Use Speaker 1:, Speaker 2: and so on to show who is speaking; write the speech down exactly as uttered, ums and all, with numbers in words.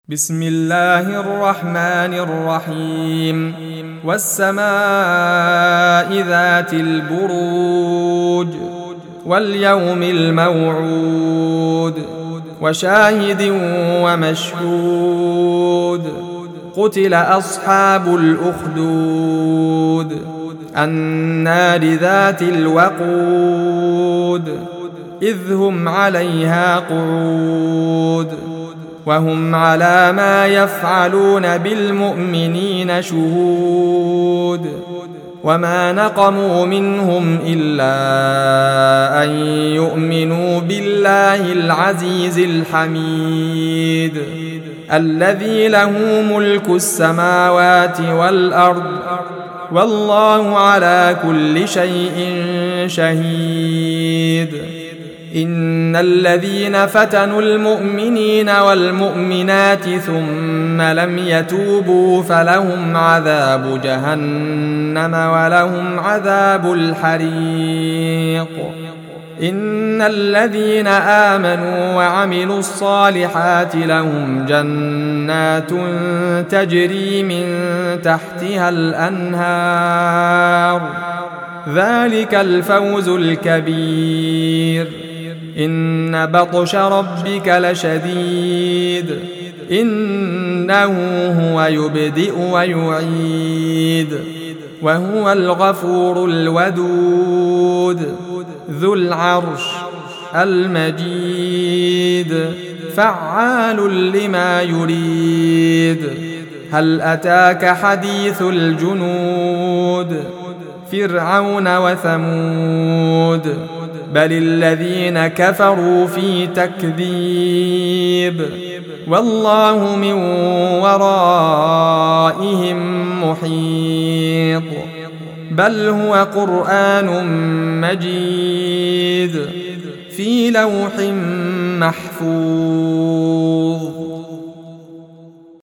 Speaker 1: بسم الله الرحمن الرحيم والسماء ذات البروج واليوم الموعود وشاهد ومشهود قتل أصحاب الأخدود النار ذات الوقود إذ هم عليها قعود وهم على ما يفعلون بالمؤمنين شهود وما نقموا منهم إلا أن يؤمنوا بالله العزيز الحميد الذي له ملك السماوات والأرض والله على كل شيء شهيد. إن الذين فتنوا المؤمنين والمؤمنات ثم لم يتوبوا فلهم عذاب جهنم ولهم عذاب الحريق. إن الذين آمنوا وعملوا الصالحات لهم جنات تجري من تحتها الأنهار ذلك الفوز الكبير. إن بطش ربك لشديد إنه هو يبدئ ويعيد وهو الغفور الودود ذو العرش المجيد فعال لما يريد. هل أتاك حديث الجنود فرعون وثمود بل الذين كفروا في تكذيب والله من ورائهم محيط. بل هو قرآن مجيد في لوح محفوظ.